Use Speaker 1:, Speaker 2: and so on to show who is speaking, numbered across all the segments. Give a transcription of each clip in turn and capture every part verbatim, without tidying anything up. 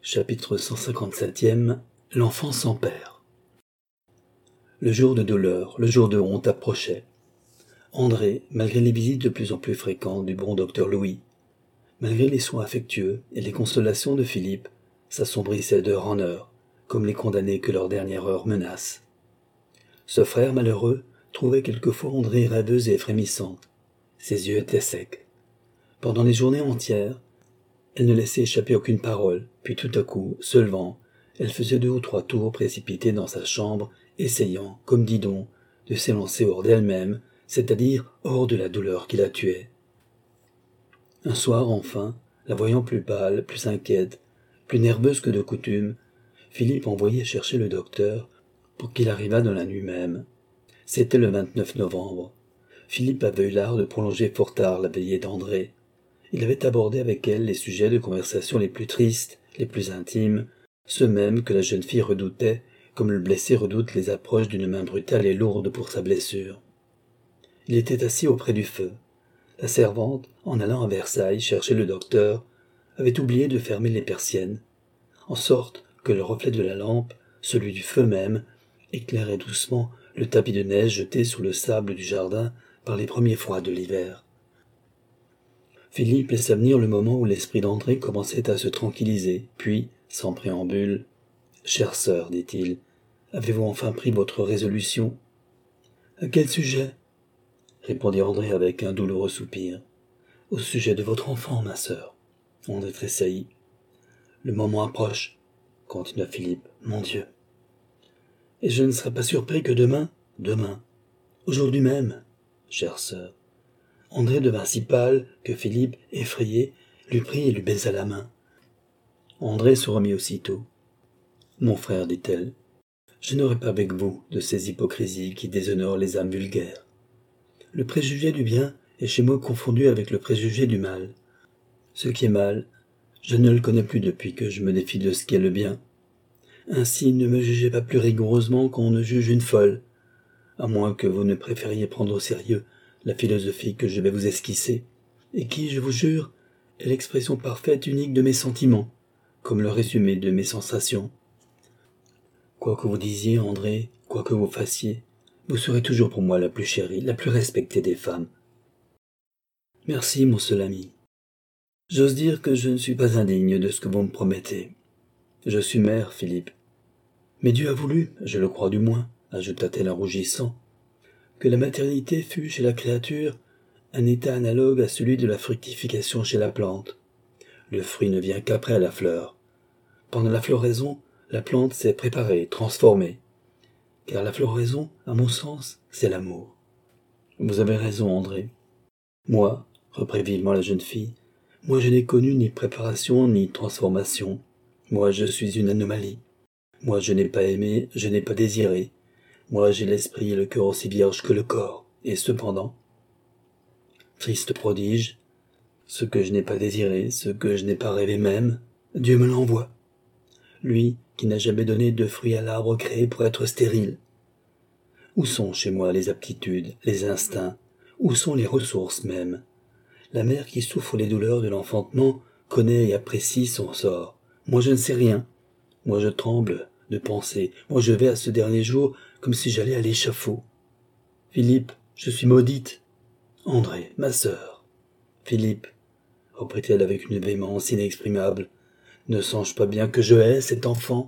Speaker 1: Chapitre cent cinquante-septième. L'enfant sans père. Le jour de douleur, le jour de honte approchait. André, malgré les visites de plus en plus fréquentes du bon docteur Louis, malgré les soins affectueux et les consolations de Philippe, s'assombrissait d'heure en heure, comme les condamnés que leur dernière heure menace. Ce frère malheureux trouvait quelquefois André rêveuse et frémissante. Ses yeux étaient secs. Pendant les journées entières, elle ne laissait échapper aucune parole, puis tout à coup, se levant, elle faisait deux ou trois tours précipités dans sa chambre, essayant, comme Didon, de s'élancer hors d'elle-même, c'est-à-dire hors de la douleur qui la tuait. Un soir, enfin, la voyant plus pâle, plus inquiète, plus nerveuse que de coutume, Philippe envoyait chercher le docteur pour qu'il arrivât dans la nuit même. C'était le vingt-neuf novembre. Philippe avait eu l'art de prolonger fort tard la veillée d'André. Il avait abordé avec elle les sujets de conversation les plus tristes, les plus intimes, ceux mêmes que la jeune fille redoutait, comme le blessé redoute les approches d'une main brutale et lourde pour sa blessure. Il était assis auprès du feu. La servante, en allant à Versailles chercher le docteur, avait oublié de fermer les persiennes, en sorte que le reflet de la lampe, celui du feu même, éclairait doucement le tapis de neige jeté sur le sable du jardin par les premiers froids de l'hiver. Philippe laissa venir le moment où l'esprit d'André commençait à se tranquilliser, puis, sans préambule, « Chère sœur, dit-il, avez-vous enfin pris votre résolution ?»« À quel sujet ?» répondit André avec un douloureux soupir. « Au sujet de votre enfant, ma sœur. » André tressaillit. « Le moment approche, » continua Philippe. « Mon Dieu ! Et je ne serai pas surpris que demain, demain, aujourd'hui même, chère sœur. » André devint si pâle que Philippe, effrayé, lui prit et lui baisa la main. André se remit aussitôt. « Mon frère, dit-elle, je n'aurai pas avec vous de ces hypocrisies qui déshonorent les âmes vulgaires. Le préjugé du bien est chez moi confondu avec le préjugé du mal. Ce qui est mal, je ne le connais plus depuis que je me défie de ce qui est le bien. Ainsi, ne me jugez pas plus rigoureusement qu'on ne juge une folle, à moins que vous ne préfériez prendre au sérieux la philosophie que je vais vous esquisser, et qui, je vous jure, est l'expression parfaite, unique de mes sentiments, comme le résumé de mes sensations. Quoi que vous disiez, André, quoi que vous fassiez, vous serez toujours pour moi la plus chérie, la plus respectée des femmes. Merci, mon seul ami. J'ose dire que je ne suis pas indigne de ce que vous me promettez. Je suis mère, Philippe. Mais Dieu a voulu, je le crois du moins, ajouta-t-elle en rougissant, que la maternité fût chez la créature un état analogue à celui de la fructification chez la plante. Le fruit ne vient qu'après la fleur. Pendant la floraison, la plante s'est préparée, transformée. Car la floraison, à mon sens, c'est l'amour. Vous avez raison, André. Moi, reprit vivement la jeune fille, moi je n'ai connu ni préparation ni transformation. Moi je suis une anomalie. Moi je n'ai pas aimé, je n'ai pas désiré. Moi j'ai l'esprit et le cœur aussi vierge que le corps, et cependant, triste prodige, ce que je n'ai pas désiré, ce que je n'ai pas rêvé même, Dieu me l'envoie. Lui qui n'a jamais donné de fruit à l'arbre créé pour être stérile. Où sont chez moi les aptitudes, les instincts, où sont les ressources même? La mère qui souffre les douleurs de l'enfantement connaît et apprécie son sort. Moi je ne sais rien. Moi je tremble de penser. Moi je vais à ce dernier jour comme si j'allais à l'échafaud. Philippe, je suis maudite. André, ma sœur. Philippe, reprit-elle avec une véhémence inexprimable, ne songe pas bien que je hais cet enfant?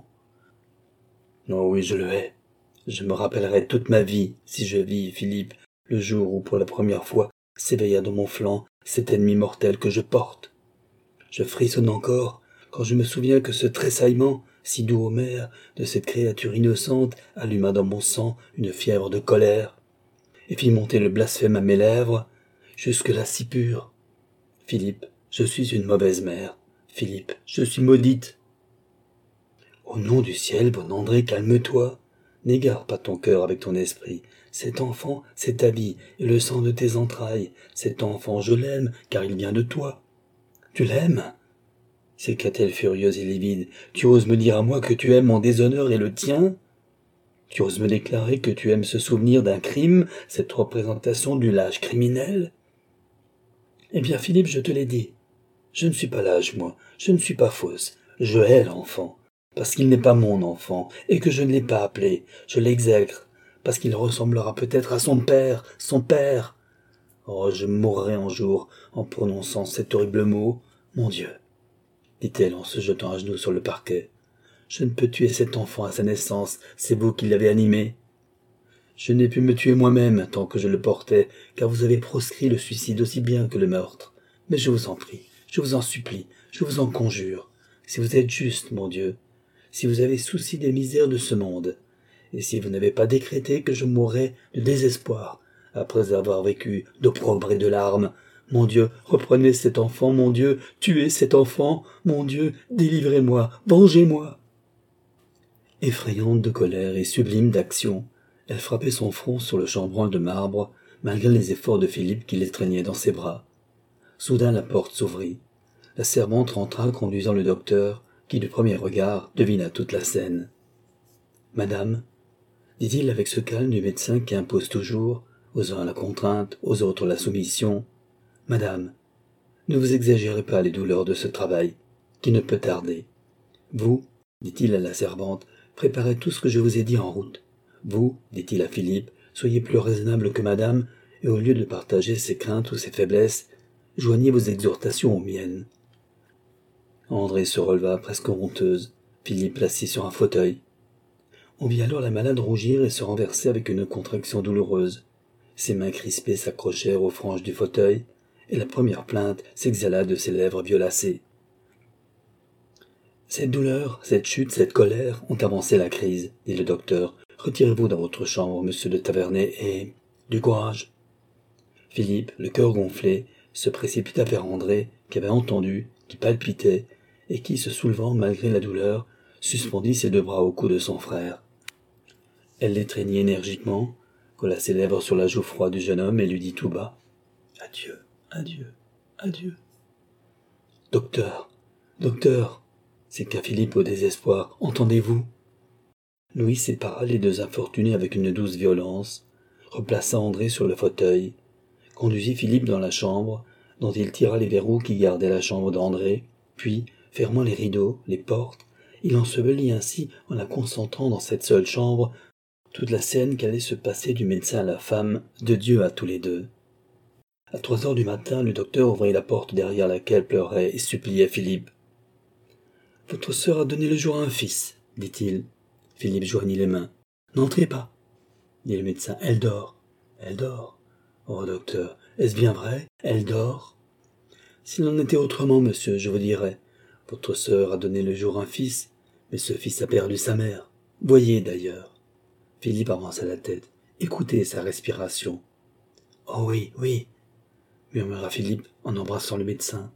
Speaker 1: Oh oui, je le hais. Je me rappellerai toute ma vie, si je vis, Philippe, le jour où pour la première fois s'éveilla dans mon flanc cet ennemi mortel que je porte. Je frissonne encore quand je me souviens que ce tressaillement, si doux aux mères, de cette créature innocente alluma dans mon sang une fièvre de colère, et fit monter le blasphème à mes lèvres, jusque-là si pur. Philippe, je suis une mauvaise mère. Philippe, je suis maudite. Au nom du ciel, bon André, calme-toi. N'égare pas ton cœur avec ton esprit. Cet enfant, c'est ta vie et le sang de tes entrailles. Cet enfant, je l'aime, car il vient de toi. Tu l'aimes? S'écria-t-elle furieuse et livide. Tu oses me dire à moi que tu aimes mon déshonneur et le tien? Tu oses me déclarer que tu aimes ce souvenir d'un crime, cette représentation du lâche criminel? Eh bien, Philippe, je te l'ai dit. Je ne suis pas lâche, moi. Je ne suis pas fausse. Je hais l'enfant, parce qu'il n'est pas mon enfant, et que je ne l'ai pas appelé. Je l'exècre, parce qu'il ressemblera peut-être à son père, son père. Oh, je mourrai un jour en prononçant cet horrible mot. Mon Dieu, dit-elle en se jetant à genoux sur le parquet. Je ne peux tuer cet enfant à sa naissance, c'est vous qui l'avez animé. Je n'ai pu me tuer moi-même tant que je le portais, car vous avez proscrit le suicide aussi bien que le meurtre. Mais je vous en prie, je vous en supplie, je vous en conjure, si vous êtes juste, mon Dieu, si vous avez souci des misères de ce monde, et si vous n'avez pas décrété que je mourrais de désespoir, après avoir vécu d'opprobre et de larmes, mon Dieu, reprenez cet enfant, mon Dieu, tuez cet enfant, mon Dieu, délivrez-moi, vengez-moi. Effrayante de colère et sublime d'action, elle frappait son front sur le chambranle de marbre, malgré les efforts de Philippe qui l'étreignait dans ses bras. Soudain la porte s'ouvrit. La servante rentra conduisant le docteur, qui du premier regard devina toute la scène. « Madame, dit-il avec ce calme du médecin qui impose toujours, aux uns la contrainte, aux autres la soumission, « Madame, ne vous exagérez pas les douleurs de ce travail, qui ne peut tarder. Vous, dit-il à la servante, préparez tout ce que je vous ai dit en route. Vous, dit-il à Philippe, soyez plus raisonnable que madame, et au lieu de partager ses craintes ou ses faiblesses, joignez vos exhortations aux miennes. » André se releva presque honteuse. Philippe l'assit sur un fauteuil. On vit alors la malade rougir et se renverser avec une contraction douloureuse. Ses mains crispées s'accrochèrent aux franges du fauteuil, et la première plainte s'exhala de ses lèvres violacées. « Cette douleur, cette chute, cette colère ont avancé la crise, dit le docteur. Retirez-vous dans votre chambre, monsieur de Tavernay, et... du courage. » Philippe, le cœur gonflé, se précipita vers André, qui avait entendu, qui palpitait, et qui, se soulevant malgré la douleur, suspendit ses deux bras au cou de son frère. Elle l'étreignit énergiquement, colla ses lèvres sur la joue froide du jeune homme et lui dit tout bas « Adieu, adieu, adieu. »« Docteur, docteur !» s'écria Philippe au désespoir. « Entendez-vous » Louis sépara les deux infortunés avec une douce violence, replaça André sur le fauteuil, conduisit Philippe dans la chambre, dont il tira les verrous qui gardaient la chambre d'André, puis, fermant les rideaux, les portes, il ensevelit ainsi, en la concentrant dans cette seule chambre, toute la scène qu'allait se passer du médecin à la femme, de Dieu à tous les deux. À trois heures du matin, le docteur ouvrit la porte derrière laquelle pleurait et suppliait Philippe. « Votre sœur a donné le jour à un fils, dit-il. » Philippe joignit les mains. « N'entrez pas, dit le médecin. Elle dort. Elle dort. Oh, docteur, est-ce bien vrai? Elle dort. S'il en était autrement, monsieur, je vous dirais. Votre sœur a donné le jour à un fils, mais ce fils a perdu sa mère. Voyez d'ailleurs. » Philippe avança la tête. « Écoutez sa respiration. »« Oh oui, oui, » murmura Philippe en embrassant le médecin.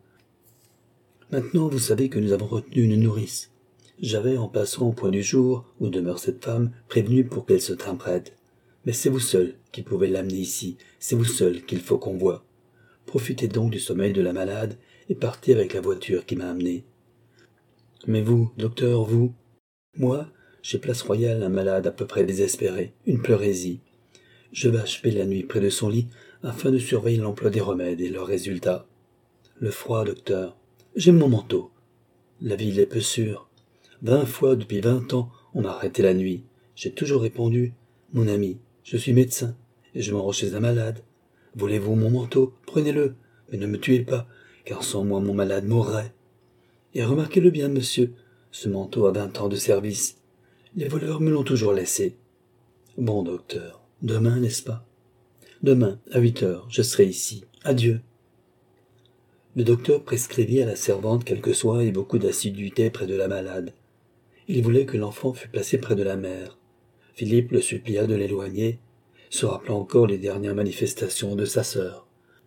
Speaker 1: « Maintenant, vous savez que nous avons retenu une nourrice. J'avais, en passant au point du jour, où demeure cette femme, prévenu pour qu'elle se tînt prête. Mais c'est vous seul qui pouvez l'amener ici, c'est vous seul qu'il faut qu'on voie. Profitez donc du sommeil de la malade et partez avec la voiture qui m'a amené. Mais vous, docteur, vous, moi, j'ai place royale un malade à peu près désespéré, une pleurésie. Je vais achever la nuit près de son lit afin de surveiller l'emploi des remèdes et leurs résultats. Le froid, docteur. J'aime mon manteau. La ville est peu sûre. Vingt fois depuis vingt ans, on m'a arrêté la nuit. J'ai toujours répondu, mon ami, je suis médecin, et je me rends chez un malade. Voulez-vous mon manteau? Prenez-le, mais ne me tuez pas, car sans moi mon malade mourrait. Et remarquez-le bien, monsieur, ce manteau a vingt ans de service. Les voleurs me l'ont toujours laissé. Bon, docteur, demain, n'est-ce pas? Demain, à huit heures, je serai ici. Adieu. Le docteur prescrivit à la servante quelques soins et beaucoup d'assiduité près de la malade. Il voulait que l'enfant fût placé près de la mère. Philippe le supplia de l'éloigner, se rappelant encore les dernières manifestations de sa sœur.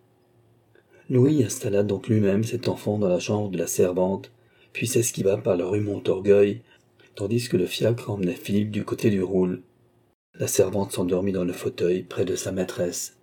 Speaker 1: Louis installa donc lui-même cet enfant dans la chambre de la servante, puis s'esquiva par la rue Montorgueil, tandis que le fiacre emmenait Philippe du côté du Roule. La servante s'endormit dans le fauteuil près de sa maîtresse.